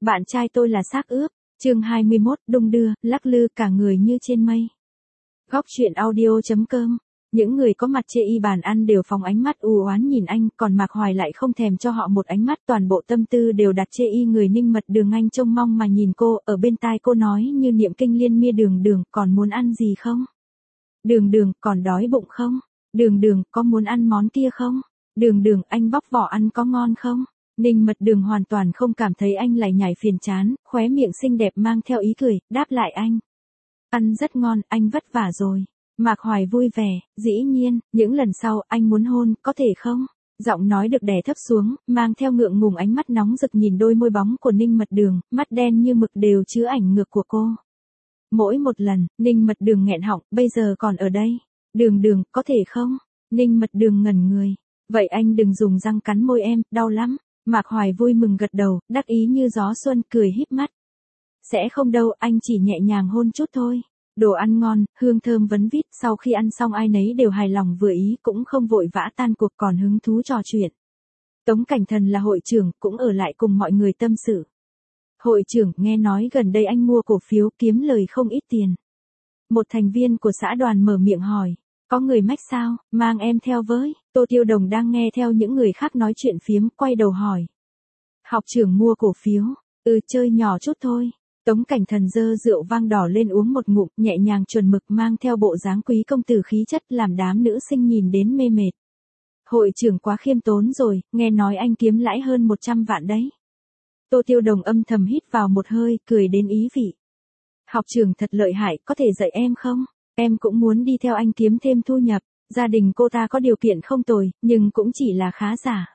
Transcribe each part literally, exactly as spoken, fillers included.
Bạn trai tôi là xác ướp. Chương hai mươi mốt, đung đưa, lắc lư cả người như trên mây. Góc truyện audio chấm com. Những người có mặt chê y bàn ăn đều phóng ánh mắt u oán nhìn anh, còn Mạc Hoài lại không thèm cho họ một ánh mắt, toàn bộ tâm tư đều đặt chê y người Ninh Mật Đường. Anh trông mong mà nhìn cô, ở bên tai cô nói như niệm kinh liên miên: Đường Đường, còn muốn ăn gì không? Đường Đường, còn đói bụng không? Đường Đường, có muốn ăn món kia không? Đường Đường, anh bóc vỏ ăn có ngon không? Ninh Mật Đường hoàn toàn không cảm thấy anh lải nhải phiền chán, khóe miệng xinh đẹp mang theo ý cười, đáp lại anh. Ăn rất ngon, anh vất vả rồi. Mạc Hoài vui vẻ, dĩ nhiên, những lần sau anh muốn hôn, có thể không? Giọng nói được đè thấp xuống, mang theo ngượng ngùng, ánh mắt nóng rực nhìn đôi môi bóng của Ninh Mật Đường, mắt đen như mực đều chứa ảnh ngược của cô. Mỗi một lần, Ninh Mật Đường nghẹn họng, bây giờ còn ở đây. Đường Đường, có thể không? Ninh Mật Đường ngẩn người. Vậy anh đừng dùng răng cắn môi em, đau lắm. Mạc Hoài vui mừng gật đầu, đắc ý như gió xuân, cười híp mắt. Sẽ không đâu, anh chỉ nhẹ nhàng hôn chút thôi. Đồ ăn ngon, hương thơm vấn vít, sau khi ăn xong ai nấy đều hài lòng vừa ý, cũng không vội vã tan cuộc, còn hứng thú trò chuyện. Tống Cảnh Thần là hội trưởng, cũng ở lại cùng mọi người tâm sự. Hội trưởng, nghe nói gần đây anh mua cổ phiếu kiếm lời không ít tiền. Một thành viên của xã đoàn mở miệng hỏi. Có người mách sao, mang em theo với. Tô Tiêu Đồng đang nghe theo những người khác nói chuyện phiếm, quay đầu hỏi. Học trưởng mua cổ phiếu, ừ chơi nhỏ chút thôi. Tống Cảnh Thần dơ rượu vang đỏ lên uống một ngụm, nhẹ nhàng chuẩn mực, mang theo bộ dáng quý công tử khí chất, làm đám nữ sinh nhìn đến mê mệt. Hội trưởng quá khiêm tốn rồi, nghe nói anh kiếm lãi hơn một trăm vạn đấy. Tô Tiêu Đồng âm thầm hít vào một hơi, cười đến ý vị. Học trưởng thật lợi hại, có thể dạy em không? Em cũng muốn đi theo anh kiếm thêm thu nhập. Gia đình cô ta có điều kiện không tồi, nhưng cũng chỉ là khá giả.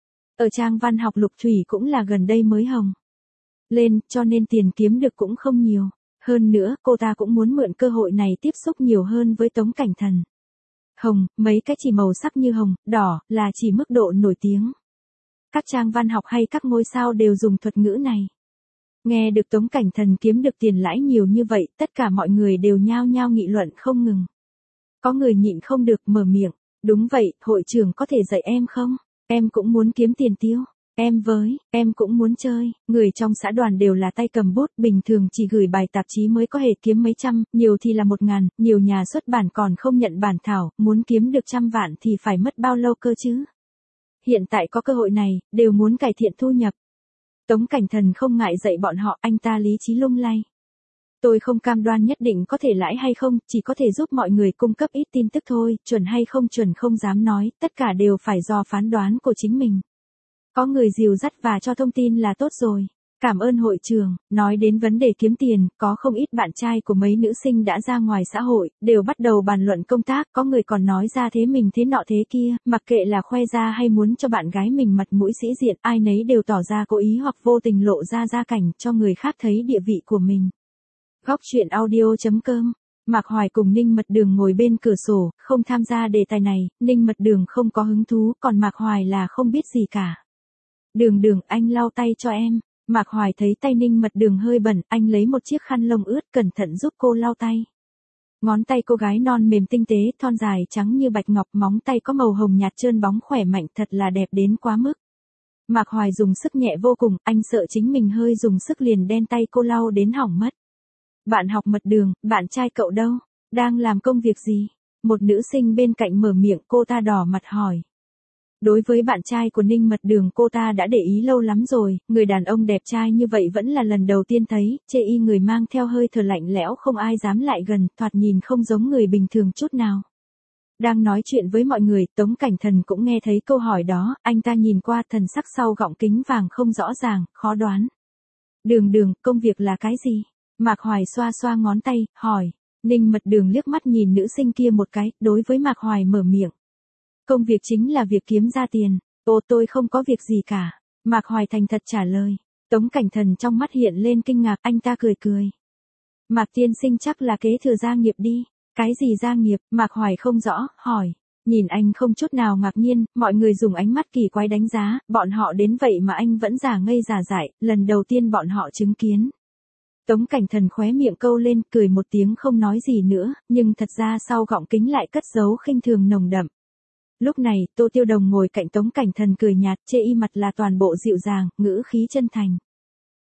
Ở trang văn học Lục Thủy cũng là gần đây mới hồng lên, cho nên tiền kiếm được cũng không nhiều. Hơn nữa, cô ta cũng muốn mượn cơ hội này tiếp xúc nhiều hơn với Tống Cảnh Thần. Hồng, mấy cái chỉ màu sắc như hồng, đỏ, là chỉ mức độ nổi tiếng. Các trang văn học hay các ngôi sao đều dùng thuật ngữ này. Nghe được Tống Cảnh Thần kiếm được tiền lãi nhiều như vậy, tất cả mọi người đều nhao nhao nghị luận không ngừng. Có người nhịn không được mở miệng. Đúng vậy, hội trưởng có thể dạy em không? Em cũng muốn kiếm tiền tiêu. Em với, em cũng muốn chơi. Người trong xã đoàn đều là tay cầm bút, bình thường chỉ gửi bài tạp chí mới có thể kiếm mấy trăm, nhiều thì là một ngàn, nhiều nhà xuất bản còn không nhận bản thảo, muốn kiếm được trăm vạn thì phải mất bao lâu cơ chứ? Hiện tại có cơ hội này, đều muốn cải thiện thu nhập. Tống Cảnh Thần không ngại dạy bọn họ, anh ta lý trí lung lay. Tôi không cam đoan nhất định có thể lãi hay không, chỉ có thể giúp mọi người cung cấp ít tin tức thôi, chuẩn hay không chuẩn không dám nói, tất cả đều phải do phán đoán của chính mình. Có người dìu dắt và cho thông tin là tốt rồi. Cảm ơn hội trưởng. Nói đến vấn đề kiếm tiền, có không ít bạn trai của mấy nữ sinh đã ra ngoài xã hội, đều bắt đầu bàn luận công tác, có người còn nói ra thế mình thế nọ thế kia, mặc kệ là khoe ra hay muốn cho bạn gái mình mặt mũi sĩ diện, ai nấy đều tỏ ra cố ý hoặc vô tình lộ ra gia cảnh cho người khác thấy địa vị của mình. Góc truyện audio chấm com. Mạc Hoài cùng Ninh Mật Đường ngồi bên cửa sổ, không tham gia đề tài này, Ninh Mật Đường không có hứng thú, còn Mạc Hoài là không biết gì cả. Đường Đường, anh lau tay cho em. Mạc Hoài thấy tay Ninh Mật Đường hơi bẩn, anh lấy một chiếc khăn lông ướt cẩn thận giúp cô lau tay. Ngón tay cô gái non mềm tinh tế, thon dài trắng như bạch ngọc, móng tay có màu hồng nhạt trơn bóng khỏe mạnh, thật là đẹp đến quá mức. Mạc Hoài dùng sức nhẹ vô cùng, anh sợ chính mình hơi dùng sức liền đen tay cô lau đến hỏng mất. Bạn học Mật Đường, bạn trai cậu đâu? Đang làm công việc gì? Một nữ sinh bên cạnh mở miệng, cô ta đỏ mặt hỏi. Đối với bạn trai của Ninh Mật Đường cô ta đã để ý lâu lắm rồi, người đàn ông đẹp trai như vậy vẫn là lần đầu tiên thấy, chê y người mang theo hơi thở lạnh lẽo không ai dám lại gần, thoạt nhìn không giống người bình thường chút nào. Đang nói chuyện với mọi người, Tống Cảnh Thần cũng nghe thấy câu hỏi đó, anh ta nhìn qua thần sắc sau gọng kính vàng không rõ ràng, khó đoán. Đường Đường, công việc là cái gì? Mạc Hoài xoa xoa ngón tay, hỏi. Ninh Mật Đường liếc mắt nhìn nữ sinh kia một cái, đối với Mạc Hoài mở miệng. Công việc chính là việc kiếm ra tiền. Ồ, tôi không có việc gì cả. Mạc Hoài thành thật trả lời. Tống Cảnh Thần trong mắt hiện lên kinh ngạc, anh ta cười cười. Mạc tiên sinh chắc là kế thừa gia nghiệp đi. Cái gì gia nghiệp? Mạc Hoài không rõ, hỏi. Nhìn anh không chút nào ngạc nhiên, mọi người dùng ánh mắt kỳ quái đánh giá, bọn họ đến vậy mà anh vẫn giả ngây giả dại, lần đầu tiên bọn họ chứng kiến. Tống Cảnh Thần khóe miệng câu lên, cười một tiếng không nói gì nữa, nhưng thật ra sau gọng kính lại cất giấu khinh thường nồng đậm. Lúc này, Tô Tiêu Đồng ngồi cạnh Tống Cảnh Thần cười nhạt, chê y mặt là toàn bộ dịu dàng, ngữ khí chân thành.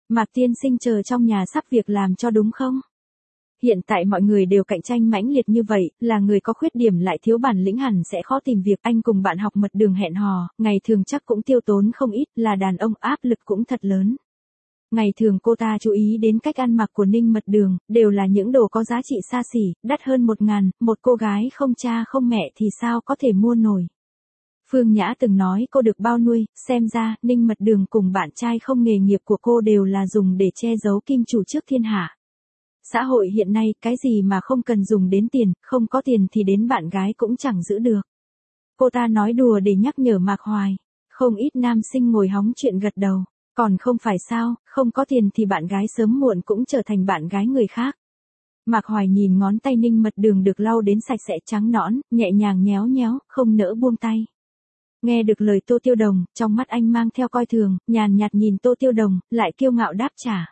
Mạc tiên sinh chờ trong nhà sắp việc làm cho đúng không? Hiện tại mọi người đều cạnh tranh mãnh liệt như vậy, là người có khuyết điểm lại thiếu bản lĩnh hẳn sẽ khó tìm việc. Anh cùng bạn học mật đường hẹn hò, ngày thường chắc cũng tiêu tốn không ít, là đàn ông áp lực cũng thật lớn. Ngày thường cô ta chú ý đến cách ăn mặc của Ninh Mật Đường, đều là những đồ có giá trị xa xỉ, đắt hơn một ngàn, một cô gái không cha không mẹ thì sao có thể mua nổi. Phương Nhã từng nói cô được bao nuôi, xem ra, Ninh Mật Đường cùng bạn trai không nghề nghiệp của cô đều là dùng để che giấu kim chủ trước thiên hạ. Xã hội hiện nay, cái gì mà không cần dùng đến tiền, không có tiền thì đến bạn gái cũng chẳng giữ được. Cô ta nói đùa để nhắc nhở Mạc Hoài. Không ít nam sinh ngồi hóng chuyện gật đầu. Còn không phải sao, không có tiền thì bạn gái sớm muộn cũng trở thành bạn gái người khác. Mạc Hoài nhìn ngón tay Ninh Mật Đường được lau đến sạch sẽ trắng nõn, nhẹ nhàng nhéo nhéo, không nỡ buông tay. Nghe được lời Tô Tiêu Đồng, trong mắt anh mang theo coi thường, nhàn nhạt nhìn Tô Tiêu Đồng, lại kiêu ngạo đáp trả.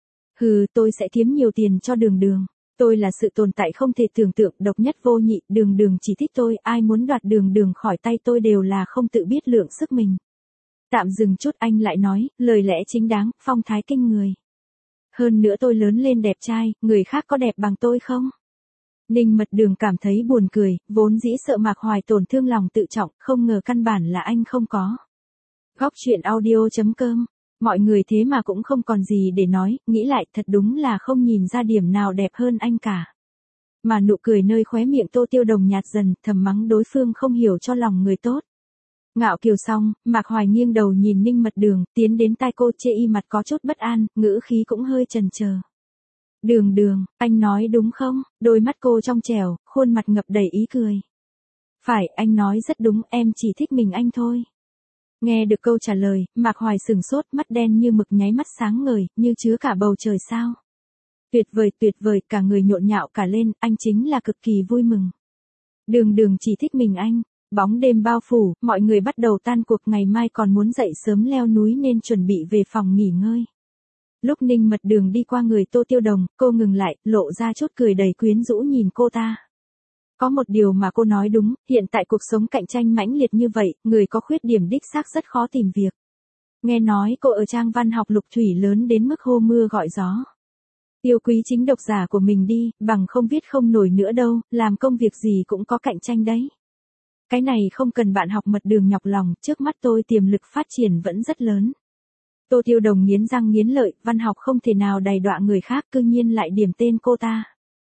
Hừ, tôi sẽ kiếm nhiều tiền cho Đường Đường. Tôi là sự tồn tại không thể tưởng tượng, độc nhất vô nhị, Đường Đường chỉ thích tôi, ai muốn đoạt Đường Đường khỏi tay tôi đều là không tự biết lượng sức mình. Tạm dừng chút anh lại nói, lời lẽ chính đáng, phong thái kinh người. Hơn nữa tôi lớn lên đẹp trai, người khác có đẹp bằng tôi không? Ninh Mật Đường cảm thấy buồn cười, vốn dĩ sợ Mạc Hoài tổn thương lòng tự trọng, không ngờ căn bản là anh không có. Góc chuyện audio chấm com. Mọi người thế mà cũng không còn gì để nói, nghĩ lại thật đúng là không nhìn ra điểm nào đẹp hơn anh cả. Mà nụ cười nơi khóe miệng Tô Tiêu Đồng nhạt dần, thầm mắng đối phương không hiểu cho lòng người tốt. Ngạo kiều xong, Mạc Hoài nghiêng đầu nhìn Ninh Mật Đường, tiến đến tai cô, chê y mặt có chút bất an, ngữ khí cũng hơi chần chờ. Đường Đường, anh nói đúng không? Đôi mắt cô trong trẻo, khuôn mặt ngập đầy ý cười. Phải, anh nói rất đúng, em chỉ thích mình anh thôi. Nghe được câu trả lời, Mạc Hoài sừng sốt, mắt đen như mực nháy mắt sáng ngời, như chứa cả bầu trời sao. Tuyệt vời, tuyệt vời, cả người nhộn nhạo cả lên, anh chính là cực kỳ vui mừng. Đường Đường chỉ thích mình anh. Bóng đêm bao phủ, mọi người bắt đầu tan cuộc, ngày mai còn muốn dậy sớm leo núi nên chuẩn bị về phòng nghỉ ngơi. Lúc Ninh Mật Đường đi qua người Tô Tiêu Đồng, cô ngừng lại, lộ ra chút cười đầy quyến rũ nhìn cô ta. Có một điều mà cô nói đúng, hiện tại cuộc sống cạnh tranh mãnh liệt như vậy, người có khuyết điểm đích xác rất khó tìm việc. Nghe nói cô ở trang văn học lục thủy lớn đến mức hô mưa gọi gió. Yêu quý chính độc giả của mình đi, bằng không viết không nổi nữa đâu, làm công việc gì cũng có cạnh tranh đấy. Cái này không cần bạn học Mật Đường nhọc lòng, trước mắt tôi tiềm lực phát triển vẫn rất lớn. Tô Tiêu Đồng nghiến răng nghiến lợi, văn học không thể nào đầy đọa người khác, cư nhiên lại điểm tên cô ta.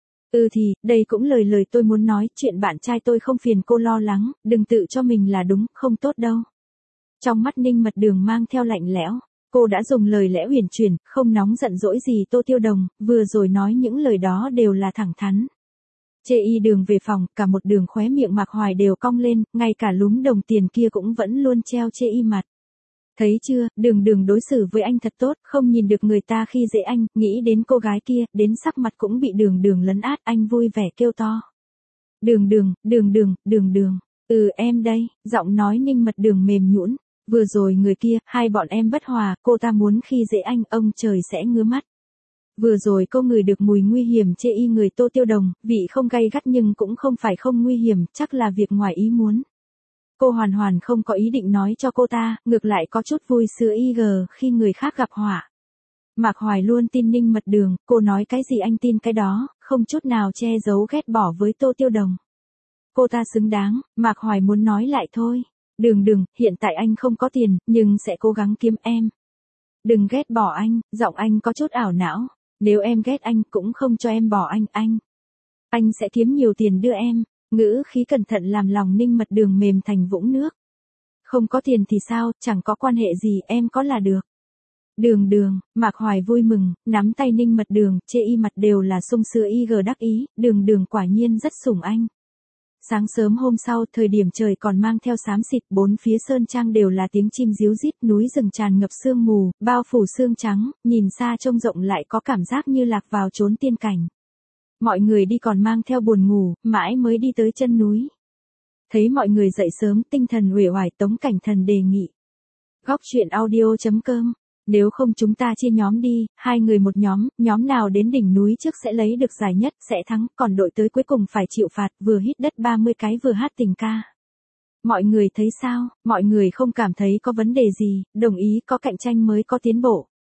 Ừ thì, đây cũng lời lời tôi muốn nói, chuyện bạn trai tôi không phiền cô lo lắng, đừng tự cho mình là đúng, không tốt đâu. Trong mắt Ninh Mật Đường mang theo lạnh lẽo, cô đã dùng lời lẽ huyền chuyển, không nóng giận dỗi gì Tô Tiêu Đồng, vừa rồi nói những lời đó đều là thẳng thắn. Chê y đường về phòng, cả một đường khóe miệng Mạc Hoài đều cong lên, ngay cả lúm đồng tiền kia cũng vẫn luôn treo chê y mặt. Thấy chưa, Đường Đường đối xử với anh thật tốt, không nhìn được người ta khi dễ anh, nghĩ đến cô gái kia, đến sắc mặt cũng bị Đường Đường lấn át, anh vui vẻ kêu to. Đường Đường, Đường Đường, Đường Đường, ừ em đây, giọng nói Ninh Mật Đường mềm nhũn, vừa rồi người kia, hai bọn em bất hòa, cô ta muốn khi dễ anh, ông trời sẽ ngứa mắt. Vừa rồi cô ngửi được mùi nguy hiểm chê y người Tô Tiêu Đồng, vị không gay gắt nhưng cũng không phải không nguy hiểm, chắc là việc ngoài ý muốn. Cô hoàn hoàn không có ý định nói cho cô ta, ngược lại có chút vui sướng y gờ khi người khác gặp họa. Mạc Hoài luôn tin Ninh Mật Đường, cô nói cái gì anh tin cái đó, không chút nào che giấu ghét bỏ với Tô Tiêu Đồng. Cô ta xứng đáng, Mạc Hoài muốn nói lại thôi. Đường Đường, hiện tại anh không có tiền, nhưng sẽ cố gắng kiếm em. Đừng ghét bỏ anh, giọng anh có chút ảo não. Nếu em ghét anh cũng không cho em bỏ anh, anh. Anh sẽ kiếm nhiều tiền đưa em. Ngữ khí cẩn thận làm lòng Ninh Mật Đường mềm thành vũng nước. Không có tiền thì sao, chẳng có quan hệ gì, em có là được. Đường Đường, Mạc Hoài vui mừng, nắm tay Ninh Mật Đường, chê y mặt đều là sung sướng y gờ đắc ý, Đường Đường quả nhiên rất sủng anh. Sáng sớm hôm sau, thời điểm trời còn mang theo xám xịt, bốn phía sơn trang đều là tiếng chim ríu rít, núi rừng tràn ngập sương mù, bao phủ sương trắng, nhìn xa trông rộng lại có cảm giác như lạc vào chốn tiên cảnh. Mọi người đi còn mang theo buồn ngủ, mãi mới đi tới chân núi. Thấy mọi người dậy sớm, tinh thần uể oải, Tống Cảnh Thần đề nghị. Góc chuyện audio chấm com. Nếu không chúng ta chia nhóm đi, hai người một nhóm, nhóm nào đến đỉnh núi trước sẽ lấy được giải nhất, sẽ thắng, còn đội tới cuối cùng phải chịu phạt, vừa hít đất ba mươi cái vừa hát tình ca. Mọi người thấy sao, mọi người không cảm thấy có vấn đề gì, đồng ý có cạnh tranh mới có tiến bộ.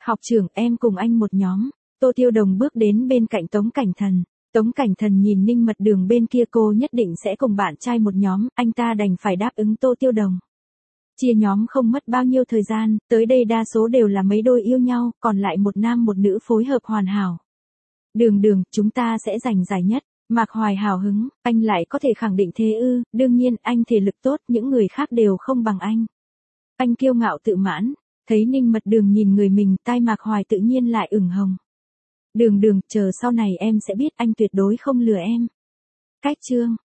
Học trưởng, em cùng anh một nhóm. Tô Tiêu Đồng bước đến bên cạnh Tống Cảnh Thần. Tống Cảnh Thần nhìn Ninh Mật Đường bên kia, cô nhất định sẽ cùng bạn trai một nhóm, anh ta đành phải đáp ứng Tô Tiêu Đồng. Chia nhóm không mất bao nhiêu thời gian, tới đây đa số đều là mấy đôi yêu nhau, còn lại một nam một nữ phối hợp hoàn hảo. Đường Đường, chúng ta sẽ giành giải nhất. Mạc Hoài hào hứng, anh lại có thể khẳng định thế ư? Đương nhiên, anh thể lực tốt, những người khác đều không bằng anh. Anh kiêu ngạo tự mãn, thấy Ninh Mật Đường nhìn người mình, tai Mạc Hoài tự nhiên lại ửng hồng. Đường Đường, chờ sau này em sẽ biết anh tuyệt đối không lừa em. Cách chương